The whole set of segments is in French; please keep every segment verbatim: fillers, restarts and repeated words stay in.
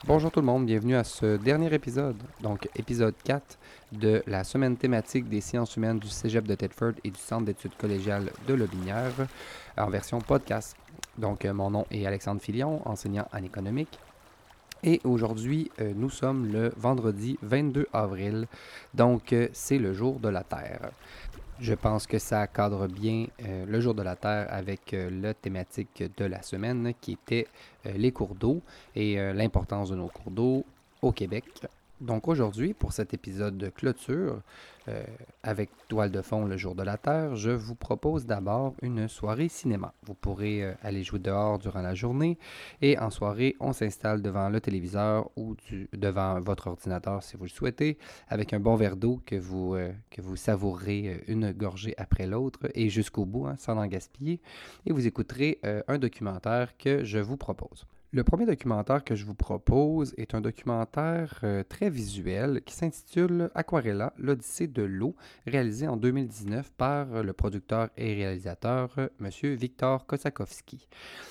Bonjour tout le monde, bienvenue à ce dernier épisode, donc épisode quatre de la semaine thématique des sciences humaines du Cégep de Thetford et du Centre d'études collégiales de Lotbinière en version podcast. Donc euh, mon nom est Alexandre Filion, enseignant en économique. Et aujourd'hui, euh, nous sommes le vendredi vingt-deux avril, donc euh, c'est le jour de la Terre. Je pense que ça cadre bien euh, le jour de la Terre avec euh, la thématique de la semaine qui était euh, les cours d'eau et euh, l'importance de nos cours d'eau au Québec. Donc aujourd'hui, pour cet épisode de clôture, euh, avec toile de fond le jour de la Terre, je vous propose d'abord une soirée cinéma. Vous pourrez euh, aller jouer dehors durant la journée et en soirée, on s'installe devant le téléviseur ou du, devant votre ordinateur si vous le souhaitez, avec un bon verre d'eau que vous, euh, que vous savourez une gorgée après l'autre et jusqu'au bout, hein, sans en gaspiller. Et vous écouterez euh, un documentaire que je vous propose. Le premier documentaire que je vous propose est un documentaire euh, très visuel qui s'intitule Aquarella, l'Odyssée de l'eau, réalisé en deux mille dix-neuf par euh, le producteur et réalisateur euh, M. Victor Kosakowski.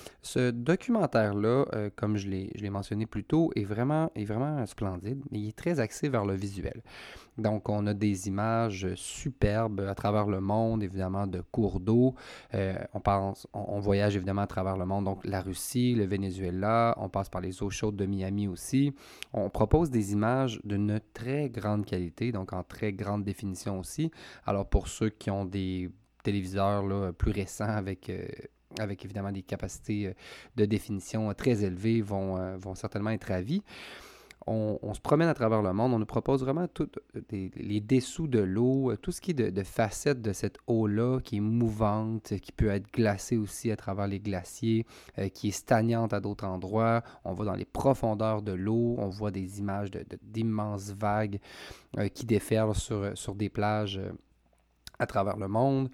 Ce documentaire-là, euh, comme je l'ai, je l'ai mentionné plus tôt, est vraiment, est vraiment splendide, mais il est très axé vers le visuel. Donc, on a des images superbes à travers le monde, évidemment, de cours d'eau. Euh, on, pense, on, on voyage évidemment à travers le monde, donc la Russie, le Venezuela, on passe par les eaux chaudes de Miami aussi. On propose des images d'une très grande qualité, donc en très grande définition aussi. Alors, pour ceux qui ont des téléviseurs là, plus récents avec... Euh, avec évidemment des capacités de définition très élevées, vont, euh, vont certainement être ravis. On, on se promène à travers le monde, on nous propose vraiment tout, des, les dessous de l'eau, tout ce qui est de, de facettes de cette eau-là, qui est mouvante, qui peut être glacée aussi à travers les glaciers, euh, qui est stagnante à d'autres endroits. On va dans les profondeurs de l'eau, on voit des images de, de, d'immenses vagues euh, qui déferlent sur, sur des plages euh, à travers le monde.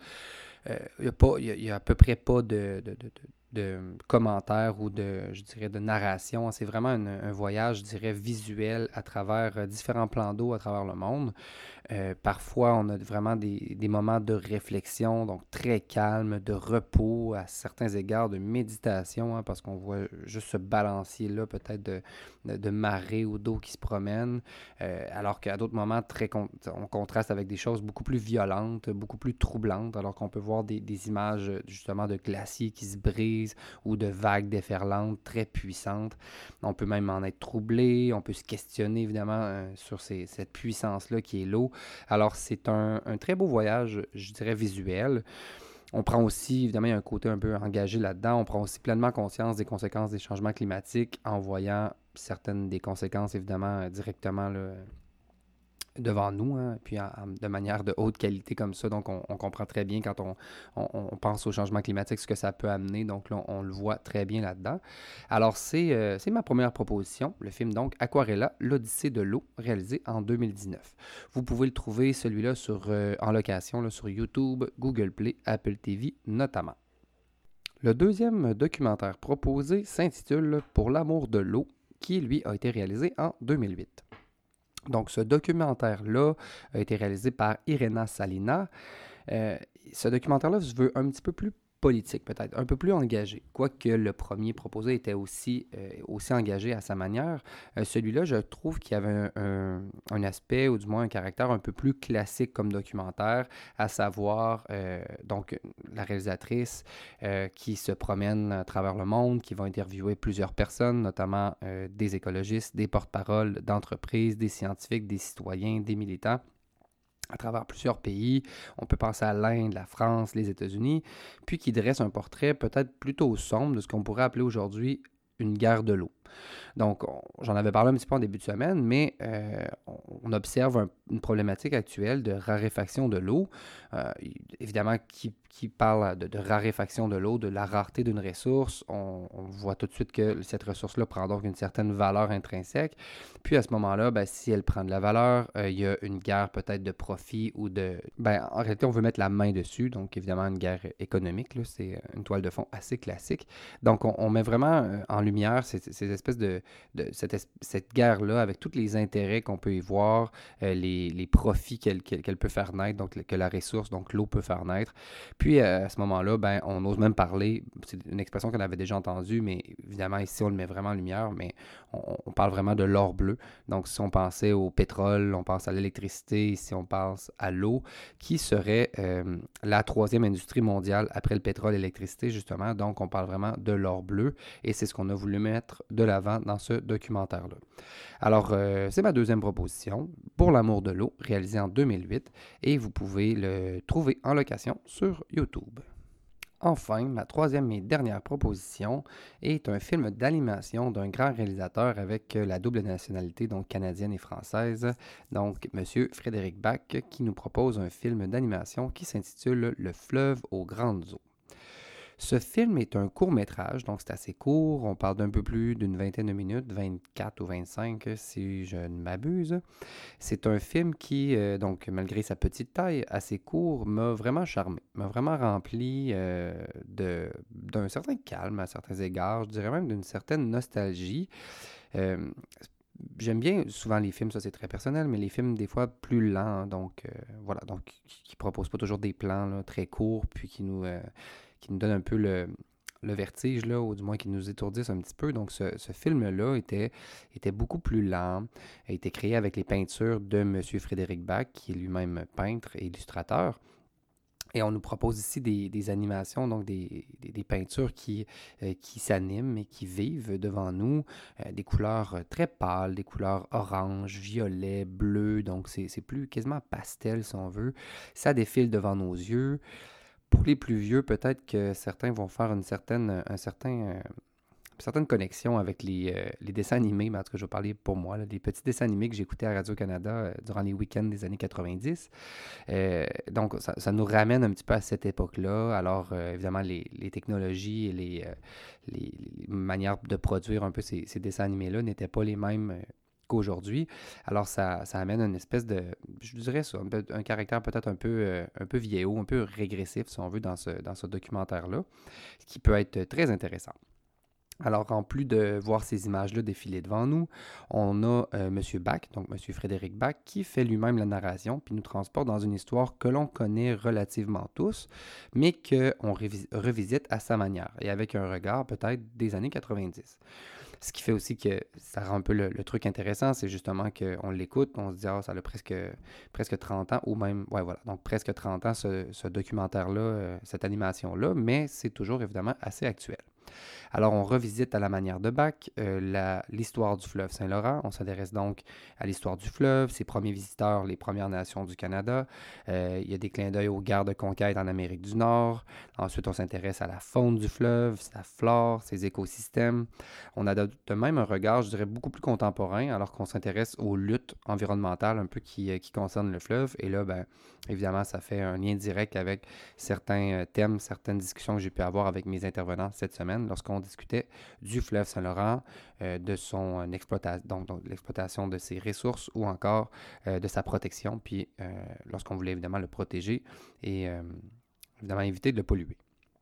Il euh, n'y a, a, a à peu près pas de, de, de, de commentaires ou de, je dirais, de narration. C'est vraiment un, un voyage, je dirais, visuel à travers euh, différents plans d'eau à travers le monde. Euh, parfois, on a vraiment des, des moments de réflexion, donc très calme, de repos, à certains égards de méditation, hein, parce qu'on voit juste ce balancier-là, peut-être de, de, de marée ou d'eau qui se promène, euh, alors qu'à d'autres moments, très con- on contraste avec des choses beaucoup plus violentes, beaucoup plus troublantes, alors qu'on peut voir des, des images justement de glaciers qui se brisent ou de vagues déferlantes très puissantes. On peut même en être troublé, on peut se questionner évidemment euh, sur ces, cette puissance-là qui est l'eau. Alors, c'est un, un très beau voyage, je dirais, visuel. On prend aussi, évidemment, il y a un côté un peu engagé là-dedans, on prend aussi pleinement conscience des conséquences des changements climatiques en voyant certaines des conséquences, évidemment, directement là, devant nous, hein, puis en, en, de manière de haute qualité comme ça. Donc, on, on comprend très bien quand on, on, on pense au changement climatique, ce que ça peut amener. Donc, là, on, on le voit très bien là-dedans. Alors, c'est, euh, c'est ma première proposition, le film, donc, Aquarella, l'Odyssée de l'eau, réalisé en deux mille dix-neuf. Vous pouvez le trouver, celui-là, sur, euh, en location, là, sur YouTube, Google Play, Apple T V, notamment. Le deuxième documentaire proposé s'intitule « Pour l'amour de l'eau », qui, lui, a été réalisé en deux mille huit. Donc, ce documentaire-là a été réalisé par Irena Salina. Euh, ce documentaire-là se veut un petit peu plus politique, peut-être, un peu plus engagé. Quoique le premier proposé était aussi, euh, aussi engagé à sa manière, euh, celui-là, je trouve qu'il y avait un, un, un aspect, ou du moins un caractère un peu plus classique comme documentaire, à savoir, euh, donc, la réalisatrice euh, qui se promène à travers le monde, qui va interviewer plusieurs personnes, notamment euh, des écologistes, des porte-paroles d'entreprises, des scientifiques, des citoyens, des militants, à travers plusieurs pays. On peut penser à l'Inde, la France, les États-Unis, puis qui dresse un portrait peut-être plutôt sombre de ce qu'on pourrait appeler aujourd'hui une guerre de l'eau. Donc, on, j'en avais parlé un petit peu en début de semaine, mais euh, on observe un, une problématique actuelle de raréfaction de l'eau. Euh, évidemment, qui, qui parle de, de raréfaction de l'eau, de la rareté d'une ressource, on, on voit tout de suite que cette ressource-là prend donc une certaine valeur intrinsèque. Puis à ce moment-là, ben, si elle prend de la valeur, euh, il y a une guerre peut-être de profit ou de... Ben, en réalité, on veut mettre la main dessus, donc évidemment une guerre économique, là, c'est une toile de fond assez classique. Donc, on, on met vraiment en lumière ces, ces espèces de, de cette, es- cette guerre-là avec tous les intérêts qu'on peut y voir, euh, les, les profits qu'elle qu'elle- qu'elle peut faire naître, donc que la ressource, donc l'eau peut faire naître. Puis euh, à ce moment-là, ben, on ose même parler, c'est une expression qu'on avait déjà entendue, mais évidemment ici on le met vraiment en lumière, mais on, on parle vraiment de l'or bleu. Donc si on pensait au pétrole, on pense à l'électricité, si on pense à l'eau, qui serait euh, la troisième industrie mondiale après le pétrole et l'électricité, justement. Donc, on parle vraiment de l'or bleu et c'est ce qu'on a voulu mettre de l'avant dans ce documentaire-là. Alors, euh, c'est ma deuxième proposition, Pour l'amour de l'eau, réalisé en deux mille huit et vous pouvez le trouver en location sur YouTube. Enfin, ma troisième et dernière proposition est un film d'animation d'un grand réalisateur avec euh, la double nationalité, donc canadienne et française, donc M. Frédéric Bach, qui nous propose un film d'animation qui s'intitule Le fleuve aux grandes eaux. Ce film est un court-métrage, donc c'est assez court. On parle d'un peu plus d'une vingtaine de minutes, vingt-quatre ou vingt-cinq si je ne m'abuse. C'est un film qui, euh, donc malgré sa petite taille, assez court, m'a vraiment charmé, m'a vraiment rempli euh, de, d'un certain calme à certains égards, je dirais même d'une certaine nostalgie. Euh, J'aime bien souvent les films, ça c'est très personnel, mais les films des fois plus lents, donc euh, voilà, donc qui ne proposent pas toujours des plans là, très courts, puis qui nous, euh, qui nous donnent un peu le, le vertige, là, ou du moins qui nous étourdissent un petit peu. Donc ce, ce film-là était, était beaucoup plus lent, a été créé avec les peintures de M. Frédéric Bach, qui est lui-même peintre et illustrateur. Et on nous propose ici des, des animations, donc des, des, des peintures qui, euh, qui s'animent et qui vivent devant nous, euh, des couleurs euh, très pâles, des couleurs orange, violet, bleu, donc c'est, c'est plus quasiment pastel si on veut. Ça défile devant nos yeux. Pour les plus vieux, peut-être que certains vont faire une certaine, un certain, euh, une certaine connexion avec les, euh, les dessins animés, mais en tout cas, je vais parler pour moi, là, les petits dessins animés que j'écoutais à Radio-Canada euh, durant les week-ends des années quatre-vingt-dix. Euh, donc, ça, ça nous ramène un petit peu à cette époque-là. Alors, euh, évidemment, les, les technologies et les, euh, les, les manières de produire un peu ces, ces dessins animés-là n'étaient pas les mêmes euh, qu'aujourd'hui. Alors, ça, ça amène une espèce de, je dirais ça, un, peu- un caractère peut-être un peu, euh, un peu vieillot, un peu régressif, si on veut, dans ce, dans ce documentaire-là, ce qui peut être très intéressant. Alors, en plus de voir ces images-là défiler devant nous, on a euh, M. Bach, donc M. Frédéric Bach, qui fait lui-même la narration, puis nous transporte dans une histoire que l'on connaît relativement tous, mais qu'on révis- revisite à sa manière, et avec un regard peut-être des années quatre-vingt-dix. Ce qui fait aussi que ça rend un peu le, le truc intéressant, c'est justement qu'on l'écoute, on se dit, ah, ça a presque, presque trente ans, ou même, ouais, voilà, donc presque trente ans, ce, ce documentaire-là, euh, cette animation-là, mais c'est toujours évidemment assez actuel. Alors, on revisite à la manière de Bach euh, la- l'histoire du fleuve Saint-Laurent. On s'intéresse donc à l'histoire du fleuve, ses premiers visiteurs, les Premières Nations du Canada. Euh, il y a des clins d'œil aux guerres de conquête en Amérique du Nord. Ensuite, on s'intéresse à la faune du fleuve, sa flore, ses écosystèmes. On adopte même un regard, je dirais, beaucoup plus contemporain, alors qu'on s'intéresse aux luttes environnementales un peu qui, euh, qui concernent le fleuve. Et là, ben, évidemment, ça fait un lien direct avec certains euh, thèmes, certaines discussions que j'ai pu avoir avec mes intervenants cette semaine lorsqu'on discutait du fleuve Saint-Laurent, euh, de son euh, exploitation, donc, donc l'exploitation de ses ressources ou encore euh, de sa protection, puis euh, lorsqu'on voulait évidemment le protéger et euh, évidemment éviter de le polluer.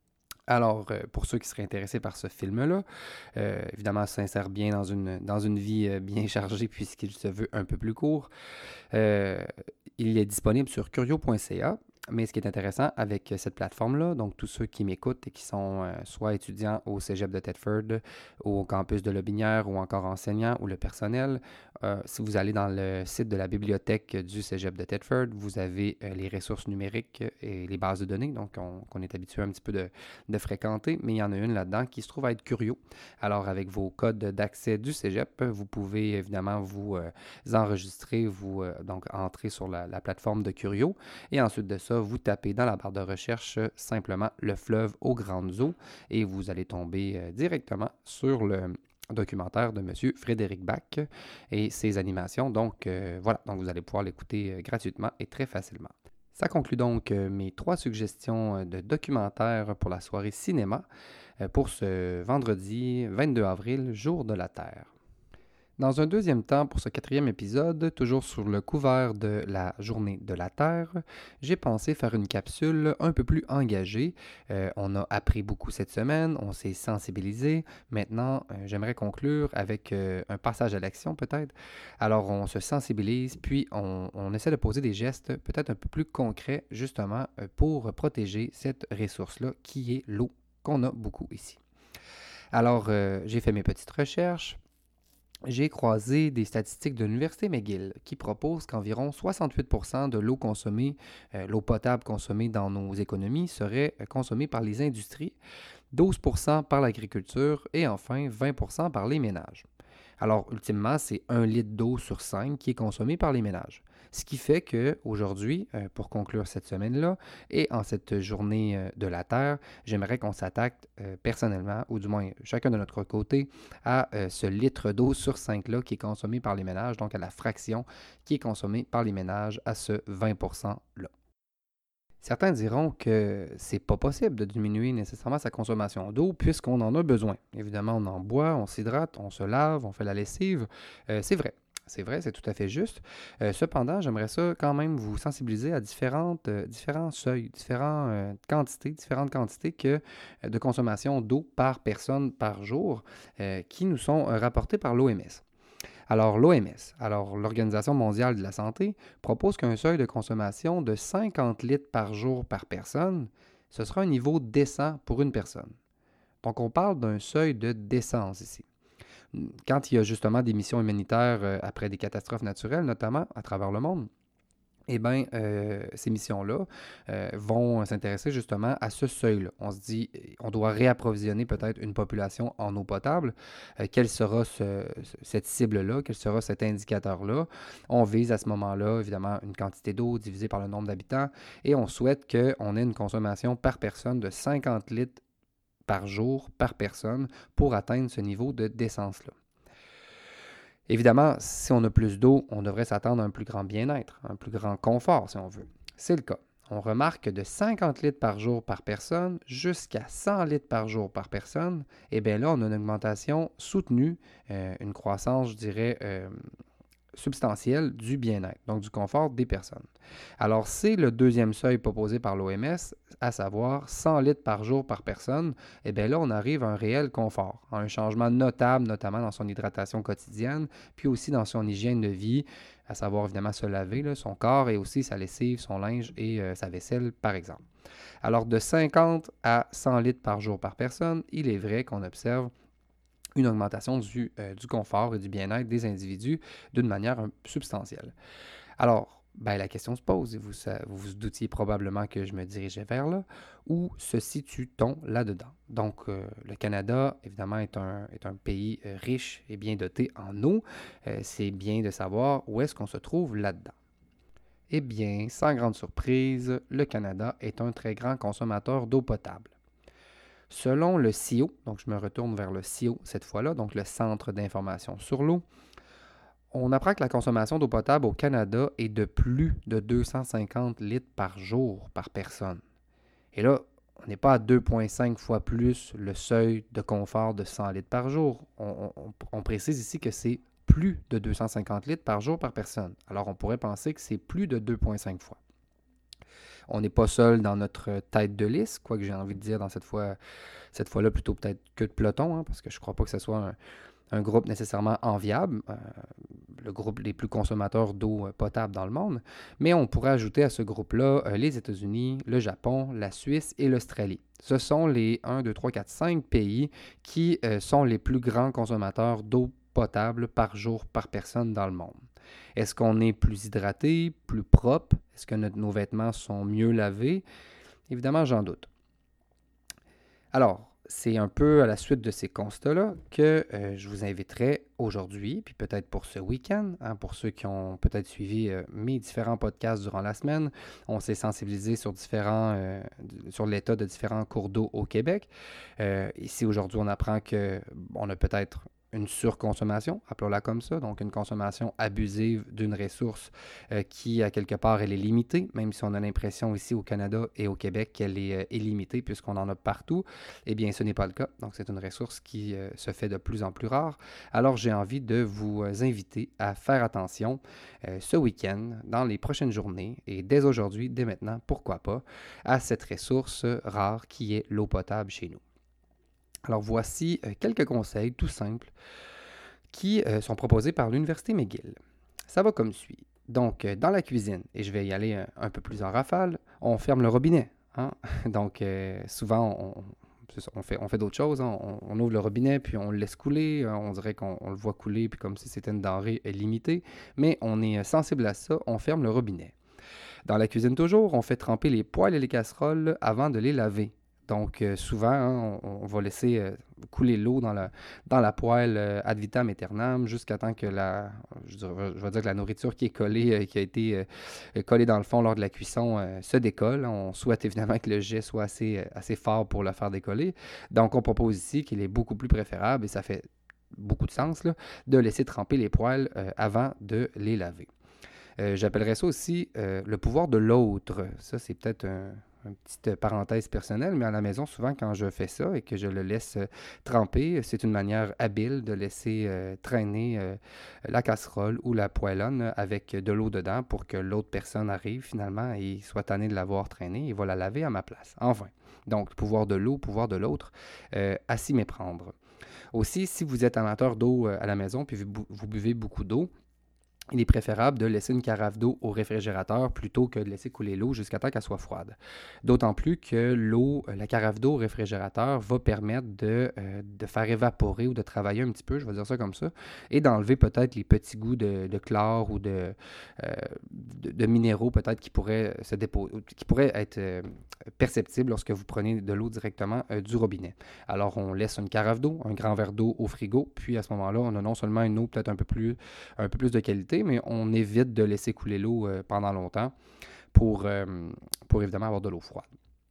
Alors, euh, pour ceux qui seraient intéressés par ce film-là, euh, évidemment, ça s'insère bien dans une, dans une vie euh, bien chargée puisqu'il se veut un peu plus court. Euh, il est disponible sur curio point c a. Mais ce qui est intéressant avec cette plateforme-là, donc tous ceux qui m'écoutent et qui sont euh, soit étudiants au Cégep de Thetford, au campus de Lobinière ou encore enseignants ou le personnel, euh, si vous allez dans le site de la bibliothèque du Cégep de Thetford, vous avez euh, les ressources numériques et les bases de données, donc on, qu'on est habitué un petit peu de, de fréquenter, mais il y en a une là-dedans qui se trouve à être Curio. Alors avec vos codes d'accès du Cégep, vous pouvez évidemment vous euh, enregistrer, vous euh, donc entrer sur la, la plateforme de Curio et ensuite de ça, vous tapez dans la barre de recherche euh, simplement le fleuve aux grandes eaux et vous allez tomber euh, directement sur le documentaire de M. Frédéric Bach et ses animations. Donc euh, voilà, donc vous allez pouvoir l'écouter euh, gratuitement et très facilement. Ça conclut donc euh, mes trois suggestions euh, de documentaires pour la soirée cinéma euh, pour ce vendredi vingt-deux avril, jour de la Terre. Dans un deuxième temps, pour ce quatrième épisode, toujours sur le couvert de la journée de la Terre, j'ai pensé faire une capsule un peu plus engagée. Euh, on a appris beaucoup cette semaine, on s'est sensibilisé. Maintenant, euh, j'aimerais conclure avec euh, un passage à l'action peut-être. Alors, on se sensibilise, puis on, on essaie de poser des gestes peut-être un peu plus concrets, justement, euh, pour protéger cette ressource-là qui est l'eau, qu'on a beaucoup ici. Alors, euh, j'ai fait mes petites recherches. J'ai croisé des statistiques de l'Université McGill qui proposent qu'environ soixante-huit pour cent de l'eau consommée, euh, l'eau potable consommée dans nos économies serait euh, consommée par les industries, douze pour cent par l'agriculture et enfin vingt pour cent par les ménages. Alors, ultimement, c'est un litre d'eau sur cinq qui est consommé par les ménages. Ce qui fait qu'aujourd'hui, euh, pour conclure cette semaine-là, et en cette journée euh, de la Terre, j'aimerais qu'on s'attaque euh, personnellement, ou du moins chacun de notre côté, à euh, ce litre d'eau sur cinq-là qui est consommé par les ménages, donc à la fraction qui est consommée par les ménages, à ce vingt pour cent-là. Certains diront que c'est pas possible de diminuer nécessairement sa consommation d'eau puisqu'on en a besoin. Évidemment, on en boit, on s'hydrate, on se lave, on fait la lessive. Euh, c'est vrai. C'est vrai, c'est tout à fait juste. Euh, cependant, j'aimerais ça quand même vous sensibiliser à différentes, euh, différents seuils, différentes euh, quantités, différentes quantités que, euh, de consommation d'eau par personne par jour euh, qui nous sont euh, rapportées par l'O M S. Alors, l'O M S, alors l'Organisation mondiale de la santé, propose qu'un seuil de consommation de cinquante litres par jour par personne, ce sera un niveau décent pour une personne. Donc, on parle d'un seuil de décence ici. Quand il y a justement des missions humanitaires euh, après des catastrophes naturelles, notamment à travers le monde, eh bien, euh, ces missions-là euh, vont s'intéresser justement à ce seuil-là. On se dit, on doit réapprovisionner peut-être une population en eau potable. Euh, quelle sera ce, cette cible-là? Quel sera cet indicateur-là? On vise à ce moment-là, évidemment, une quantité d'eau divisée par le nombre d'habitants et on souhaite qu'on ait une consommation par personne de cinquante litres par jour par personne pour atteindre ce niveau de décence-là. Évidemment, si on a plus d'eau, on devrait s'attendre à un plus grand bien-être, un plus grand confort si on veut. C'est le cas. On remarque que de cinquante litres par jour par personne jusqu'à cent litres par jour par personne, eh bien là, on a une augmentation soutenue, euh, une croissance, je dirais, euh, substantielle du bien-être, donc du confort des personnes. Alors, c'est le deuxième seuil proposé par l'O M S, à savoir cent litres par jour par personne. Et bien là, on arrive à un réel confort, à un changement notable, notamment dans son hydratation quotidienne, puis aussi dans son hygiène de vie, à savoir évidemment se laver, là, son corps et aussi sa lessive, son linge et euh, sa vaisselle, par exemple. Alors, de cinquante à cent litres par jour par personne, il est vrai qu'on observe une augmentation du, euh, du confort et du bien-être des individus d'une manière um, substantielle. Alors, ben, la question se pose, et vous, ça, vous vous doutiez probablement que je me dirigeais vers là, où se situe-t-on là-dedans? Donc, euh, le Canada, évidemment, est un, est un pays euh, riche et bien doté en eau. Euh, c'est bien de savoir où est-ce qu'on se trouve là-dedans. Eh bien, sans grande surprise, le Canada est un très grand consommateur d'eau potable. Selon le C I O, donc je me retourne vers le C I O cette fois-là, donc le Centre d'information sur l'eau, on apprend que la consommation d'eau potable au Canada est de plus de deux cent cinquante litres par jour par personne. Et là, on n'est pas à deux virgule cinq fois plus le seuil de confort de cent litres par jour. On, on, on précise ici que c'est plus de deux cent cinquante litres par jour par personne. Alors, on pourrait penser que c'est plus de deux virgule cinq fois. On n'est pas seul dans notre tête de liste, quoi que j'ai envie de dire dans cette fois, cette fois-là plutôt peut-être que de peloton, hein, parce que je ne crois pas que ce soit un, un groupe nécessairement enviable, euh, le groupe les plus consommateurs d'eau potable dans le monde, mais on pourrait ajouter à ce groupe-là euh, les États-Unis, le Japon, la Suisse et l'Australie. Ce sont les un, deux, trois, quatre, cinq pays qui euh, sont les plus grands consommateurs d'eau potable par jour par personne dans le monde. Est-ce qu'on est plus hydraté, plus propre? Est-ce que notre, nos vêtements sont mieux lavés? Évidemment, j'en doute. Alors, c'est un peu à la suite de ces constats-là que euh, je vous inviterai aujourd'hui, puis peut-être pour ce week-end, hein, pour ceux qui ont peut-être suivi euh, mes différents podcasts durant la semaine, on s'est sensibilisé sur différents, euh, sur l'état de différents cours d'eau au Québec. Euh, ici, aujourd'hui, on apprend qu'on a peut-être une surconsommation, appelons-la comme ça, donc une consommation abusive d'une ressource euh, qui, à quelque part, elle est limitée, même si on a l'impression ici au Canada et au Québec qu'elle est euh, illimitée puisqu'on en a partout, eh bien, ce n'est pas le cas. Donc, c'est une ressource qui euh, se fait de plus en plus rare. Alors, j'ai envie de vous euh, inviter à faire attention euh, ce week-end, dans les prochaines journées, et dès aujourd'hui, dès maintenant, pourquoi pas, à cette ressource rare qui est l'eau potable chez nous. Alors voici euh, quelques conseils tout simples qui euh, sont proposés par l'Université McGill. Ça va comme suit. Donc, euh, dans la cuisine, et je vais y aller un, un peu plus en rafale, on ferme le robinet. Hein? Donc, euh, souvent, on, on fait, on fait d'autres choses. Hein? On, on ouvre le robinet, puis on le laisse couler. On dirait qu'on on le voit couler, puis comme si c'était une denrée limitée. Mais on est sensible à ça, on ferme le robinet. Dans la cuisine toujours, on fait tremper les poêles et les casseroles avant de les laver. Donc, euh, souvent, hein, on, on va laisser euh, couler l'eau dans la, dans la poêle euh, ad vitam aeternam jusqu'à temps que la, je, dirais, je vais dire que la nourriture qui est collée, euh, qui a été euh, collée dans le fond lors de la cuisson, euh, se décolle. On souhaite évidemment que le jet soit assez, euh, assez fort pour le faire décoller. Donc, on propose ici qu'il est beaucoup plus préférable, et ça fait beaucoup de sens, là, de laisser tremper les poêles euh, avant de les laver. Euh, j'appellerais ça aussi euh, le pouvoir de l'autre. Ça, c'est peut-être un, une petite parenthèse personnelle, mais à la maison, souvent, quand je fais ça et que je le laisse euh, tremper, c'est une manière habile de laisser euh, traîner euh, la casserole ou la poêlonne avec de l'eau dedans pour que l'autre personne arrive finalement et soit tanné de l'avoir traîné et va la laver à ma place. Enfin, donc, pouvoir de l'eau, pouvoir de l'autre, euh, à s'y méprendre. Aussi, si vous êtes amateur d'eau euh, à la maison puis vous, vous buvez beaucoup d'eau, il est préférable de laisser une carafe d'eau au réfrigérateur plutôt que de laisser couler l'eau jusqu'à temps qu'elle soit froide. D'autant plus que l'eau, la carafe d'eau au réfrigérateur va permettre de, euh, de faire évaporer ou de travailler un petit peu, je vais dire ça comme ça, et d'enlever peut-être les petits goûts de, de chlore ou de, euh, de, de minéraux peut-être qui pourraient se déposer, qui pourraient être euh, perceptibles lorsque vous prenez de l'eau directement euh, du robinet. Alors on laisse une carafe d'eau, un grand verre d'eau au frigo, puis à ce moment-là, on a non seulement une eau peut-être un peu plus, un peu plus de qualité, mais on évite de laisser couler l'eau euh, pendant longtemps pour, euh, pour évidemment avoir de l'eau froide.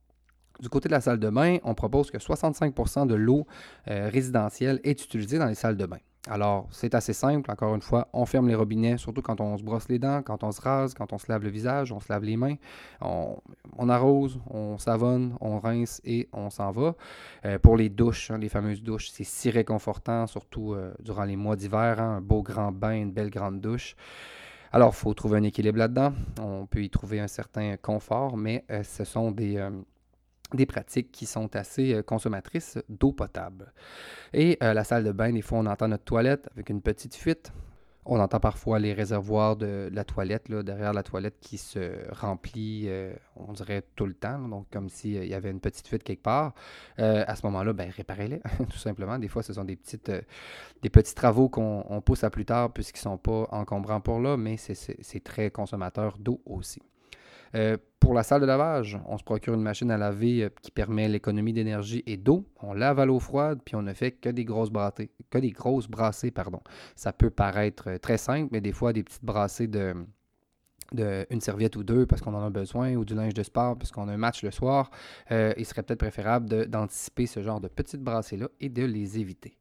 Du côté de la salle de bain, on propose que soixante-cinq pour cent de l'eau euh, résidentielle est utilisée dans les salles de bain. Alors, c'est assez simple. Encore une fois, on ferme les robinets, surtout quand on se brosse les dents, quand on se rase, quand on se lave le visage, on se lave les mains. On, on arrose, on savonne, on rince et on s'en va. Euh, pour les douches, hein, les fameuses douches, c'est si réconfortant, surtout euh, durant les mois d'hiver. Hein, un beau grand bain, une belle grande douche. Alors, il faut trouver un équilibre là-dedans. On peut y trouver un certain confort, mais euh, ce sont des... Euh, des pratiques qui sont assez euh, consommatrices d'eau potable. Et euh, la salle de bain, des fois, on entend notre toilette avec une petite fuite. On entend parfois les réservoirs de, de la toilette, là, derrière la toilette, qui se remplit, euh, on dirait, tout le temps. Là, donc, comme s'il euh, y avait une petite fuite quelque part. Euh, à ce moment-là, ben, réparez-les, tout simplement. Des fois, ce sont des, petites, euh, des petits travaux qu'on on pousse à plus tard puisqu'ils ne sont pas encombrants pour là, mais c'est, c'est, c'est très consommateur d'eau aussi. Euh, pour la salle de lavage, on se procure une machine à laver euh, qui permet l'économie d'énergie et d'eau. On lave à l'eau froide, puis on ne fait que des grosses brassées. Que des grosses brassées, pardon. Ça peut paraître euh, très simple, mais des fois, des petites brassées de, de une serviette ou deux parce qu'on en a besoin, ou du linge de sport parce qu'on a un match le soir, euh, il serait peut-être préférable de, d'anticiper ce genre de petites brassées-là et de les éviter.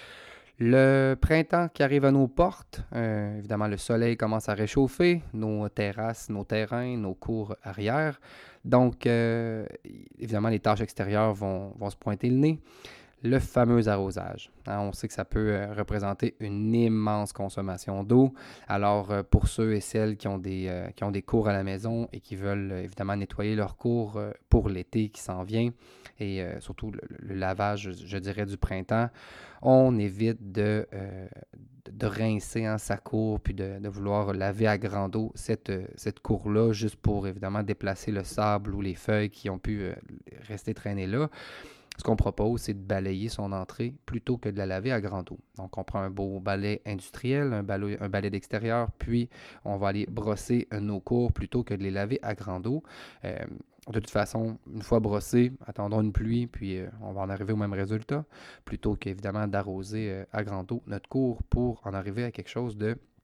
Le printemps qui arrive à nos portes, euh, évidemment le soleil commence à réchauffer nos terrasses, nos terrains, nos cours arrière. Donc, euh, évidemment, les tâches extérieures vont, vont se pointer le nez. Le fameux arrosage. Hein, on sait que ça peut euh, représenter une immense consommation d'eau. Alors, euh, pour ceux et celles qui ont des, euh, qui ont des cours à la maison et qui veulent euh, évidemment nettoyer leurs cours euh, pour l'été qui s'en vient, et euh, surtout le, le lavage, je, je dirais, du printemps, on évite de, euh, de rincer hein, sa cour puis de, de vouloir laver à grande eau cette, cette cour-là juste pour évidemment déplacer le sable ou les feuilles qui ont pu euh, rester traînées là. Ce qu'on propose, c'est de balayer son entrée plutôt que de la laver à grande eau. Donc, on prend un beau balai industriel, un balai, un balai d'extérieur, puis on va aller brosser nos cours plutôt que de les laver à grande eau. Euh, de toute façon, une fois brossé, attendons une pluie, puis euh, on va en arriver au même résultat, plutôt qu'évidemment d'arroser euh, à grande eau notre cours pour en arriver à quelque chose de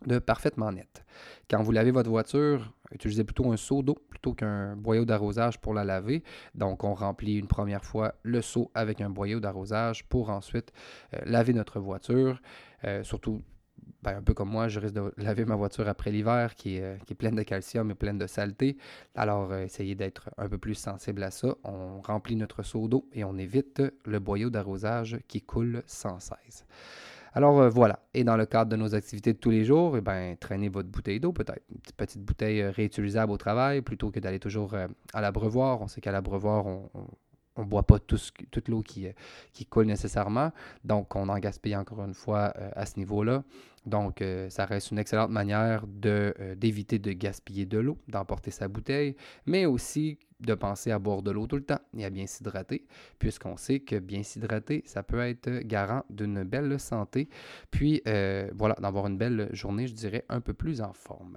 de parfaitement net. Quand vous lavez votre voiture, utilisez plutôt un seau d'eau plutôt qu'un boyau d'arrosage pour la laver. Donc, on remplit une première fois le seau avec un boyau d'arrosage pour ensuite euh, laver notre voiture. Euh, surtout, ben, un peu comme moi, je risque de laver ma voiture après l'hiver qui est, euh, qui est pleine de calcium et pleine de saleté. Alors, euh, essayez d'être un peu plus sensible à ça. On remplit notre seau d'eau et on évite le boyau d'arrosage qui coule sans cesse. Alors euh, voilà, et dans le cadre de nos activités de tous les jours, eh ben, traînez votre bouteille d'eau peut-être, une petite, petite bouteille euh, réutilisable au travail, plutôt que d'aller toujours euh, à l'abreuvoir. On sait qu'à l'abreuvoir, on ne boit pas tout ce, toute l'eau qui, euh, qui coule nécessairement, donc on en gaspille encore une fois euh, à ce niveau-là. Donc euh, ça reste une excellente manière de, euh, d'éviter de gaspiller de l'eau, d'emporter sa bouteille, mais aussi de penser à boire de l'eau tout le temps et à bien s'hydrater, puisqu'on sait que bien s'hydrater, ça peut être garant d'une belle santé, puis euh, voilà, d'avoir une belle journée, je dirais, un peu plus en forme.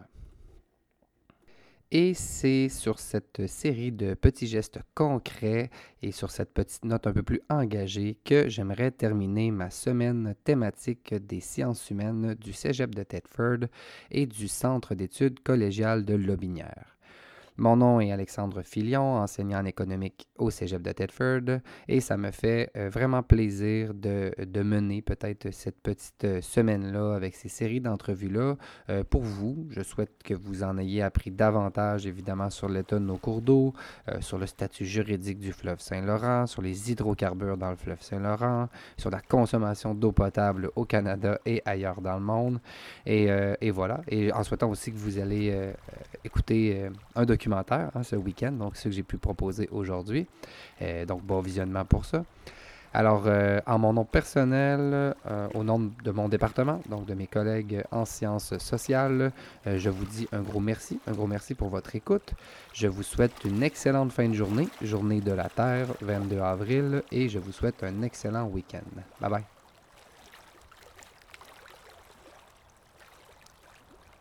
Et c'est sur cette série de petits gestes concrets et sur cette petite note un peu plus engagée que j'aimerais terminer ma semaine thématique des sciences humaines du Cégep de Thetford et du Centre d'études collégiales de Lotbinière. Mon nom est Alexandre Filion, enseignant en économique au Cégep de Thetford, et ça me fait euh, vraiment plaisir de, de mener peut-être cette petite euh, semaine-là avec ces séries d'entrevues-là euh, pour vous. Je souhaite que vous en ayez appris davantage, évidemment, sur l'état de nos cours d'eau, euh, sur le statut juridique du fleuve Saint-Laurent, sur les hydrocarbures dans le fleuve Saint-Laurent, sur la consommation d'eau potable au Canada et ailleurs dans le monde. Et, euh, et voilà. Et en souhaitant aussi que vous allez euh, écouter euh, un documentaire documentaire hein, ce week-end, donc ce que j'ai pu proposer aujourd'hui. Euh, donc, bon visionnement pour ça. Alors, euh, en mon nom personnel, euh, au nom de mon département, donc de mes collègues en sciences sociales, euh, je vous dis un gros merci, un gros merci pour votre écoute. Je vous souhaite une excellente fin de journée, journée de la Terre, vingt-deux avril, et je vous souhaite un excellent week-end. Bye bye.